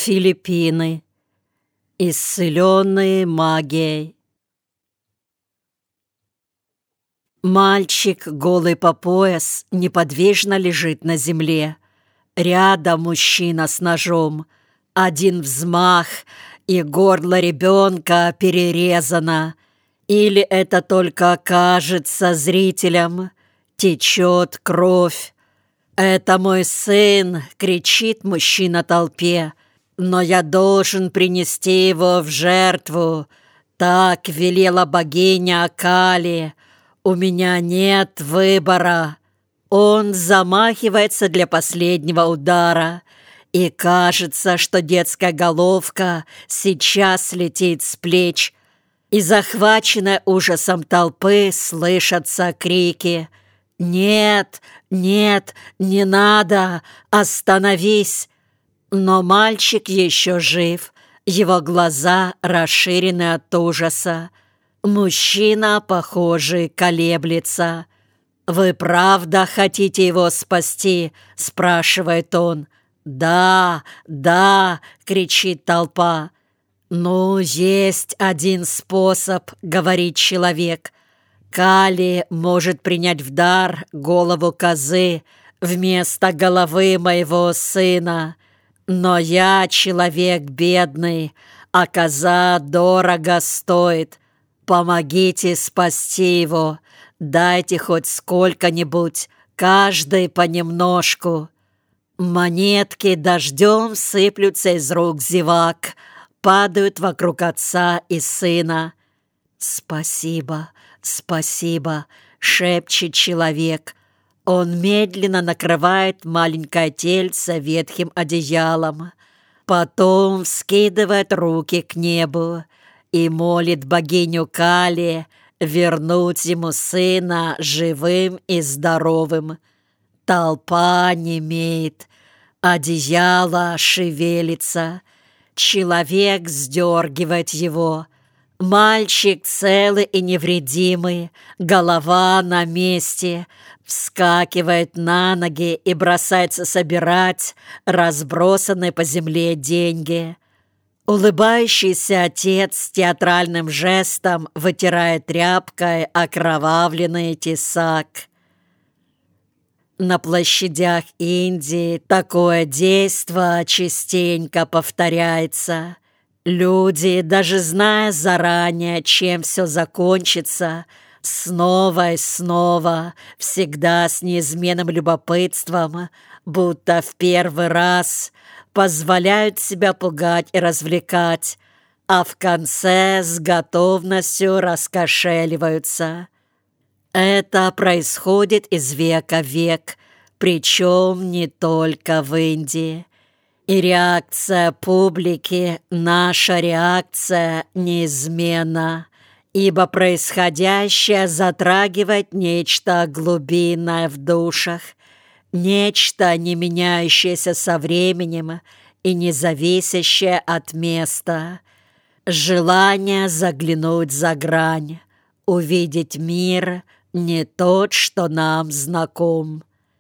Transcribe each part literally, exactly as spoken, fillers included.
Филиппины. Исцеленные магией. Мальчик, голый по пояс, неподвижно лежит на земле. Рядом мужчина с ножом. Один взмах, и горло ребенка перерезано. Или это только кажется зрителям? Течет кровь. «Это мой сын!» — кричит мужчина толпе. «Но я должен принести его в жертву. Так велела богиня Кали. У меня нет выбора». Он замахивается для последнего удара. И кажется, что детская головка сейчас летит с плеч. И захваченная ужасом толпы слышатся крики: «Нет, нет, не надо, остановись!» Но мальчик еще жив, его глаза расширены от ужаса. Мужчина, похоже, колеблется. «Вы правда хотите его спасти?» — спрашивает он. «Да, да!» — кричит толпа. «Ну, есть один способ», — говорит человек. «Кали может принять в дар голову козы вместо головы моего сына. Но я человек бедный, а коза дорого стоит. Помогите спасти его, дайте хоть сколько-нибудь, каждый понемножку». Монетки дождем сыплются из рук зевак, падают вокруг отца и сына. «Спасибо, спасибо», — шепчет человек. Он медленно накрывает маленькое тельце ветхим одеялом, потом вскидывает руки к небу и молит богиню Кали вернуть ему сына живым и здоровым. Толпа немеет, одеяло шевелится, человек сдергивает его. Мальчик целый и невредимый, голова на месте, вскакивает на ноги и бросается собирать разбросанные по земле деньги. Улыбающийся отец театральным жестом вытирает тряпкой окровавленный тесак. На площадях Индии такое действо частенько повторяется. Люди, даже зная заранее, чем все закончится, снова и снова, всегда с неизменным любопытством, будто в первый раз, позволяют себя пугать и развлекать, а в конце с готовностью раскошеливаются. Это происходит из века в век, причем не только в Индии. И реакция публики, наша реакция неизменна, ибо происходящее затрагивает нечто глубинное в душах, нечто, не меняющееся со временем и не зависящее от места. Желание заглянуть за грань, увидеть мир не тот, что нам знаком.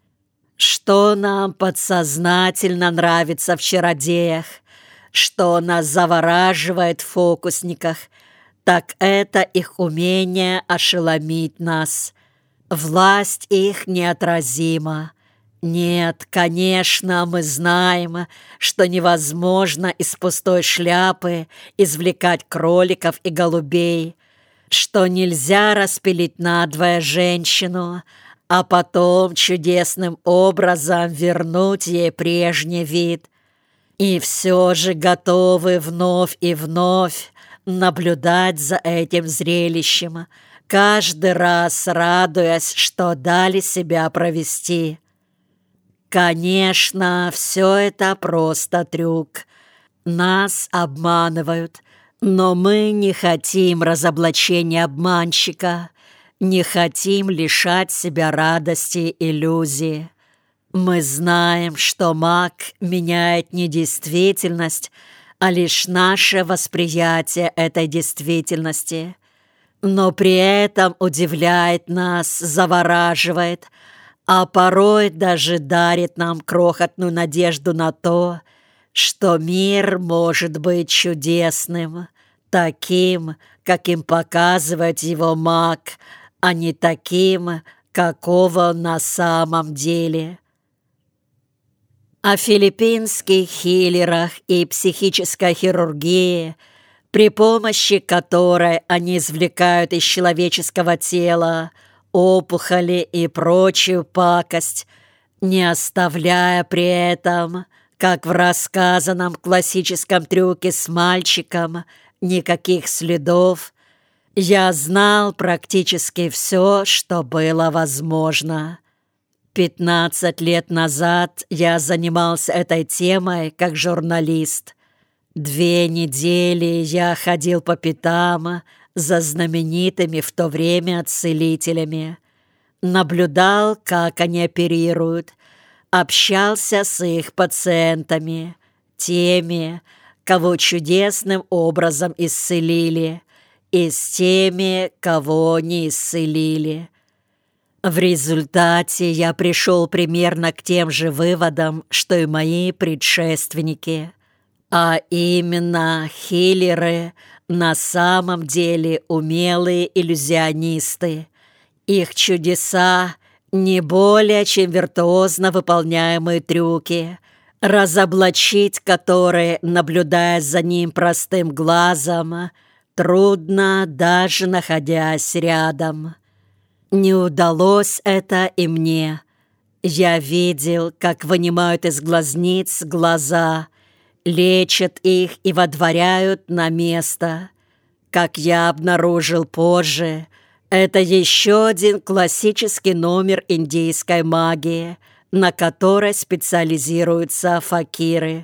Что нам подсознательно нравится в чародеях, что нас завораживает в фокусниках, так это их умение ошеломить нас. Власть их неотразима. Нет, конечно, мы знаем, что невозможно из пустой шляпы извлекать кроликов и голубей, что нельзя распилить надвое женщину, а потом чудесным образом вернуть ей прежний вид. И все же готовы вновь и вновь наблюдать за этим зрелищем, каждый раз радуясь, что дали себя провести. Конечно, все это просто трюк. Нас обманывают, но мы не хотим разоблачения обманщика, не хотим лишать себя радости иллюзии. Мы знаем, что маг меняет не действительность, а лишь наше восприятие этой действительности. Но при этом удивляет нас, завораживает, а порой даже дарит нам крохотную надежду на то, что мир может быть чудесным, таким, каким показывает его маг, а не таким, какого он на самом деле. О филиппинских хиллерах и психической хирургии, при помощи которой они извлекают из человеческого тела опухоли и прочую пакость, не оставляя при этом, как в рассказанном классическом трюке с мальчиком, никаких следов, я знал практически все, что было возможно. Пятнадцать лет назад я занимался этой темой как журналист. Две недели я ходил по пятам за знаменитыми в то время целителями, наблюдал, как они оперируют, общался с их пациентами, теми, кого чудесным образом исцелили, и с теми, кого не исцелили. В результате я пришел примерно к тем же выводам, что и мои предшественники, а именно хиллеры на самом деле умелые иллюзионисты. Их чудеса не более чем виртуозно выполняемые трюки, разоблачить которые, наблюдая за ним простым глазом, трудно, даже находясь рядом. Не удалось это и мне. Я видел, как вынимают из глазниц глаза, лечат их и водворяют на место. Как я обнаружил позже, это еще один классический номер индийской магии, на которой специализируются факиры.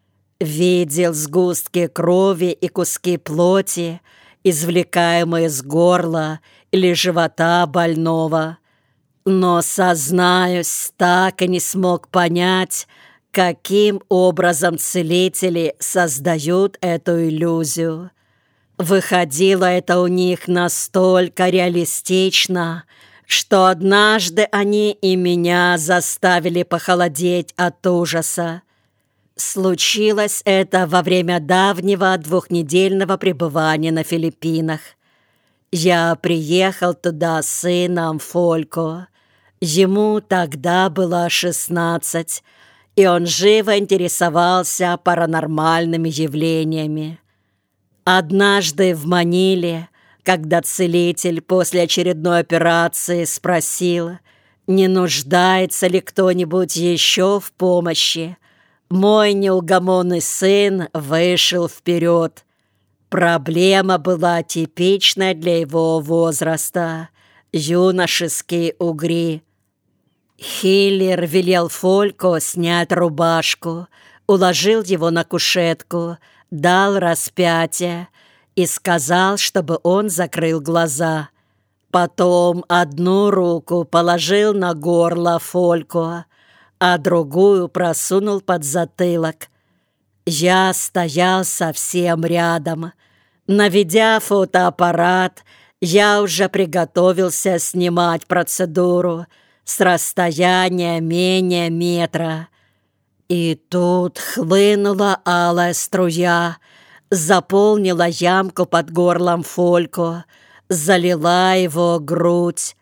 Видел сгустки крови и куски плоти, извлекаемые из горла или живота больного. Но, сознаюсь, так и не смог понять, каким образом целители создают эту иллюзию. Выходило это у них настолько реалистично, что однажды они и меня заставили похолодеть от ужаса. Случилось это во время давнего двухнедельного пребывания на Филиппинах. Я приехал туда с сыном Фолько. Ему тогда было шестнадцать, и он живо интересовался паранормальными явлениями. Однажды в Маниле, когда целитель после очередной операции спросил, не нуждается ли кто-нибудь еще в помощи, мой неугомонный сын вышел вперед. Проблема была типичная для его возраста – юношеские угри. Хиллер велел Фолько снять рубашку, уложил его на кушетку, дал распятие и сказал, чтобы он закрыл глаза. Потом одну руку положил на горло Фолько, а другую просунул под затылок. Я стоял совсем рядом. Наведя фотоаппарат, я уже приготовился снимать процедуру с расстояния менее метра. И тут хлынула алая струя, заполнила ямку под горлом Фолько, залила его грудь.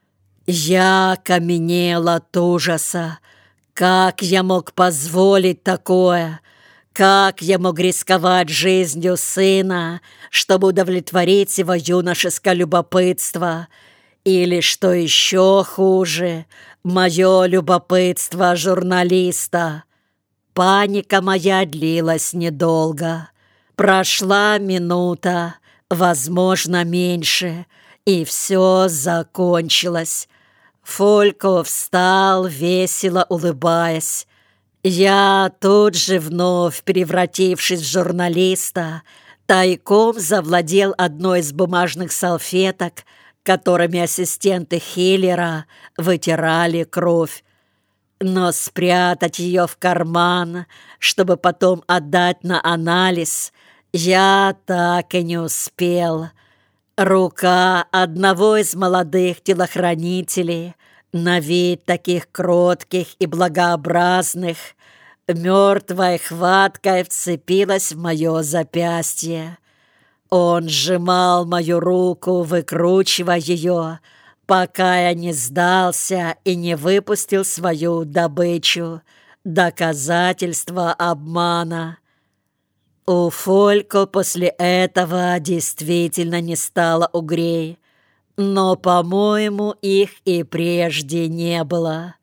Я каменел от ужаса. Как я мог позволить такое? Как я мог рисковать жизнью сына, чтобы удовлетворить его юношеское любопытство? Или, что еще хуже, мое любопытство журналиста? Паника моя длилась недолго. Прошла минута, возможно, меньше, и все закончилось. Фолько встал, весело улыбаясь. Я тут же, вновь превратившись в журналиста, тайком завладел одной из бумажных салфеток, которыми ассистенты Хиллера вытирали кровь. Но спрятать ее в карман, чтобы потом отдать на анализ, я так и не успел. Рука одного из молодых телохранителей, на вид таких кротких и благообразных, мертвой хваткой вцепилась в мое запястье. Он сжимал мою руку, выкручивая ее, пока я не сдался и не выпустил свою добычу, доказательство обмана. У Фолько после этого действительно не стало угрей, но, по-моему, их и прежде не было.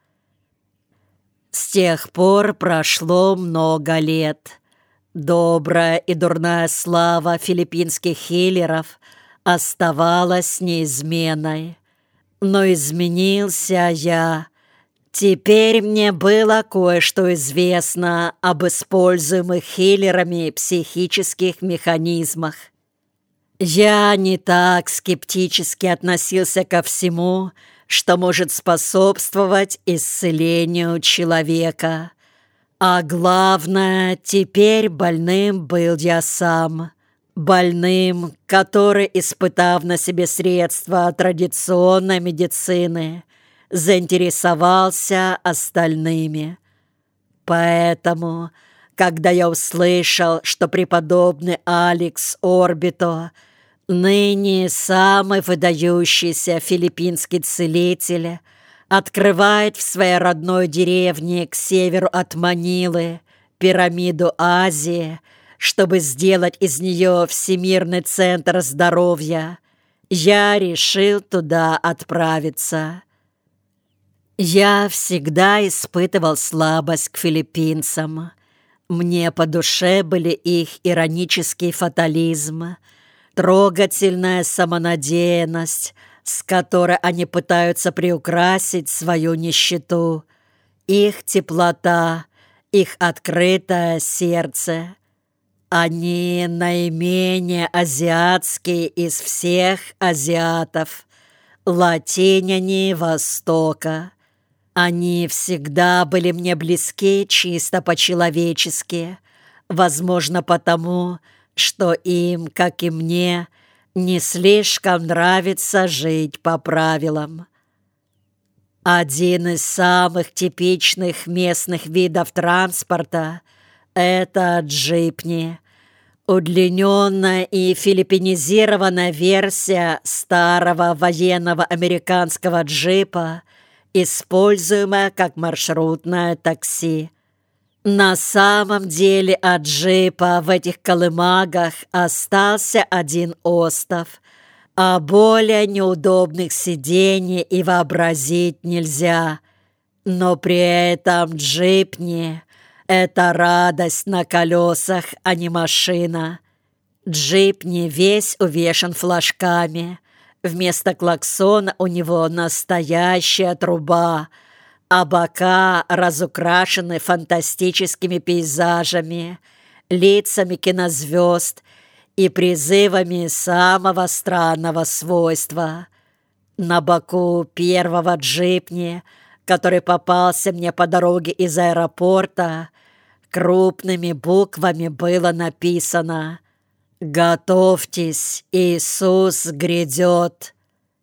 С тех пор прошло много лет. Добрая и дурная слава филиппинских хиллеров оставалась неизменной. Но изменился я. Теперь мне было кое-что известно об используемых хиллерами психических механизмах. Я не так скептически относился ко всему, что может способствовать исцелению человека. А главное, теперь больным был я сам. Больным, который, испытав на себе средства традиционной медицины, заинтересовался остальными. Поэтому, когда я услышал, что преподобный Алекс Орбито, ныне самый выдающийся филиппинский целитель, открывает в своей родной деревне к северу от Манилы пирамиду Азии, чтобы сделать из нее всемирный центр здоровья, я решил туда отправиться. Я всегда испытывал слабость к филиппинцам. Мне по душе были их иронический фатализм, трогательная самонадеянность, с которой они пытаются приукрасить свою нищету, их теплота, их открытое сердце. Они наименее азиатские из всех азиатов, латиняне Востока. Они всегда были мне близки чисто по-человечески, возможно, потому, что им, как и мне, не слишком нравится жить по правилам. Один из самых типичных местных видов транспорта – это джипни, удлиненная и филиппинизированная версия старого военного американского джипа, используемая как маршрутное такси. На самом деле от джипа в этих колымагах остался один остов, а более неудобных сидений и вообразить нельзя. Но при этом джипни – это радость на колесах, а не машина. Джипни весь увешан флажками. Вместо клаксона у него настоящая труба, а бока разукрашены фантастическими пейзажами, лицами кинозвезд и призывами самого странного свойства. На боку первого джипни, который попался мне по дороге из аэропорта, крупными буквами было написано: «Готовьтесь, Иисус грядет».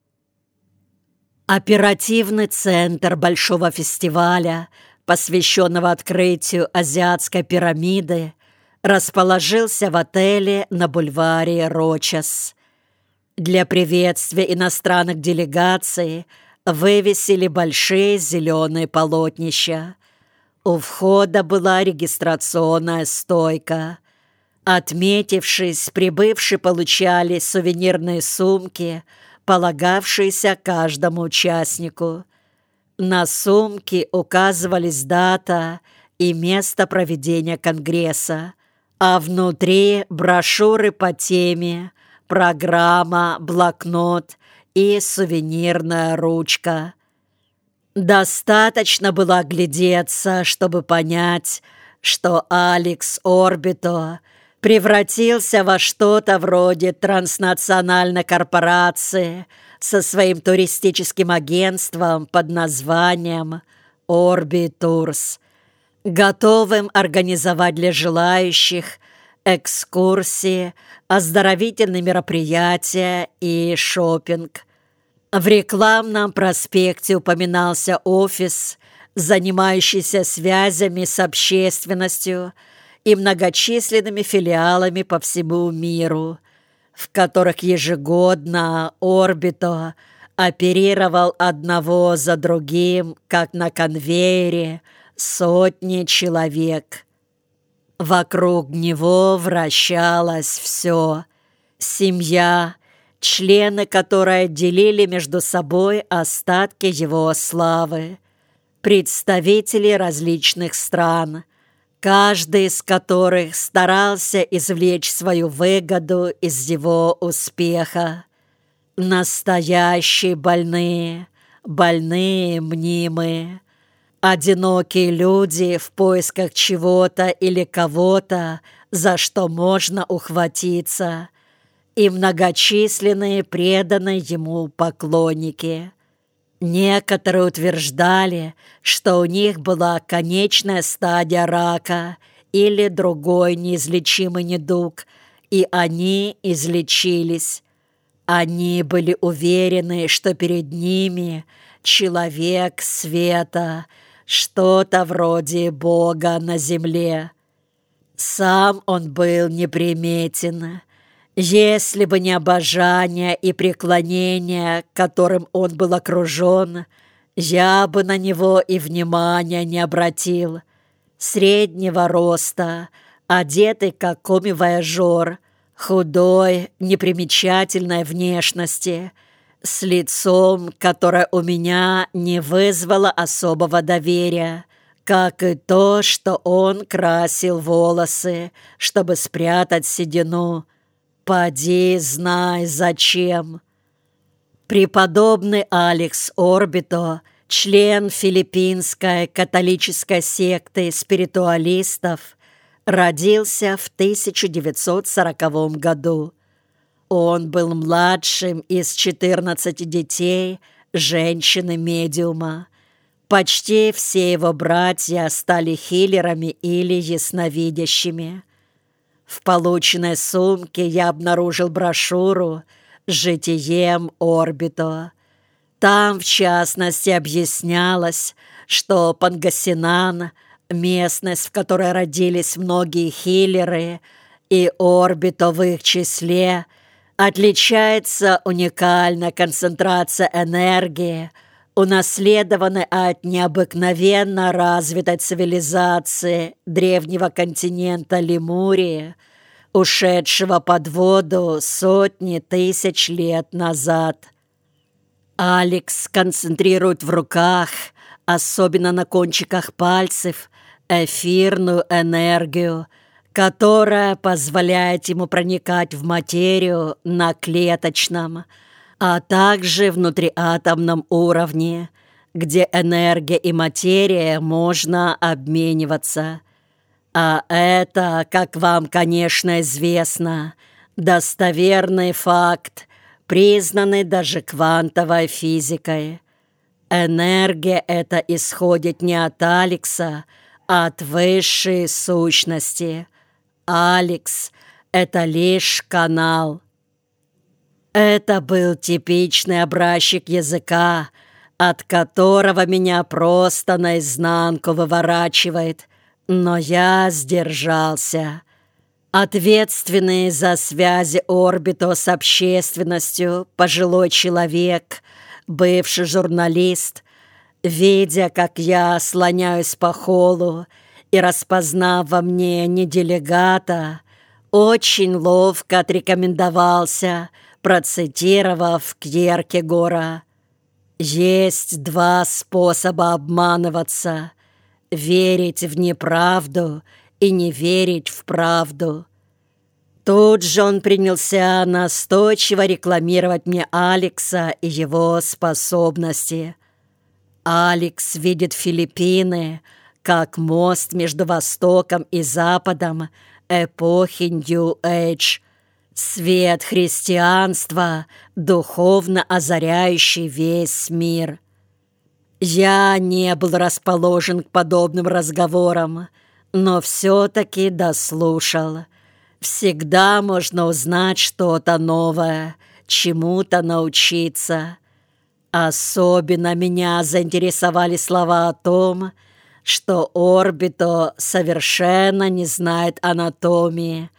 Оперативный центр большого фестиваля, посвященного открытию Азиатской пирамиды, расположился в отеле на бульваре Рочас. Для приветствия иностранных делегаций вывесили большие зеленые полотнища. У входа была регистрационная стойка. Отметившись, прибывшие получали сувенирные сумки, полагавшиеся каждому участнику. На сумке указывались дата и место проведения конгресса, а внутри брошюры по теме, программа, блокнот и сувенирная ручка. Достаточно было оглядеться, чтобы понять, что Алекс Орбито превратился во что-то вроде транснациональной корпорации со своим туристическим агентством под названием «Орбитурс», готовым организовать для желающих экскурсии, оздоровительные мероприятия и шопинг. В рекламном проспекте упоминался офис, занимающийся связями с общественностью и многочисленными филиалами по всему миру, в которых ежегодно Орбито оперировал одного за другим, как на конвейере, сотни человек. Вокруг него вращалось все: семья, члены которой делили между собой остатки его славы, представители различных стран, каждый из которых старался извлечь свою выгоду из его успеха. Настоящие больные, больные мнимые, одинокие люди в поисках чего-то или кого-то, за что можно ухватиться, и многочисленные преданные ему поклонники. Некоторые утверждали, что у них была конечная стадия рака или другой неизлечимый недуг, и они излечились. Они были уверены, что перед ними человек света, что-то вроде Бога на земле. Сам он был неприметен. Если бы не обожание и преклонение, которым он был окружен, я бы на него и внимания не обратил. Среднего роста, одетый как коми-вояжер, худой, непримечательной внешности, с лицом, которое у меня не вызвало особого доверия, как и то, что он красил волосы, чтобы спрятать седину. Поди, знай, зачем. Преподобный Алекс Орбито, член филиппинской католической секты спиритуалистов, родился в тысяча девятьсот сороковом году. Он был младшим из четырнадцати детей женщины-медиума. Почти все его братья стали хиллерами или ясновидящими. В полученной сумке я обнаружил брошюру с житием Орбито. Там, в частности, объяснялось, что Пангасинан, местность, в которой родились многие хиллеры, и Орбито в их числе, отличается уникальной концентрацией энергии, унаследованной от необыкновенно развитой цивилизации древнего континента Лемурии, ушедшего под воду сотни тысяч лет назад. Алекс концентрирует в руках, особенно на кончиках пальцев, эфирную энергию, которая позволяет ему проникать в материю на клеточном, а также внутриатомном уровне, где энергия и материя можно обмениваться. А это, как вам, конечно, известно, достоверный факт, признанный даже квантовой физикой. Энергия эта исходит не от Алекса, а от высшей сущности. Алекс — это лишь канал. Это был типичный образчик языка, от которого меня просто наизнанку выворачивает, но я сдержался. Ответственный за связи Орбито с общественностью пожилой человек, бывший журналист, видя, как я слоняюсь по холлу и распознав во мне не делегата, очень ловко отрекомендовался, процитировав Кьеркегора: «Есть два способа обманываться: верить в неправду и не верить в правду». Тут же он принялся настойчиво рекламировать мне Алекса и его способности. Алекс видит Филиппины как мост между Востоком и Западом эпохи New Age, свет христианства, духовно озаряющий весь мир. Я не был расположен к подобным разговорам, но все-таки дослушал. Всегда можно узнать что-то новое, чему-то научиться. Особенно меня заинтересовали слова о том, что Орбито совершенно не знает анатомии,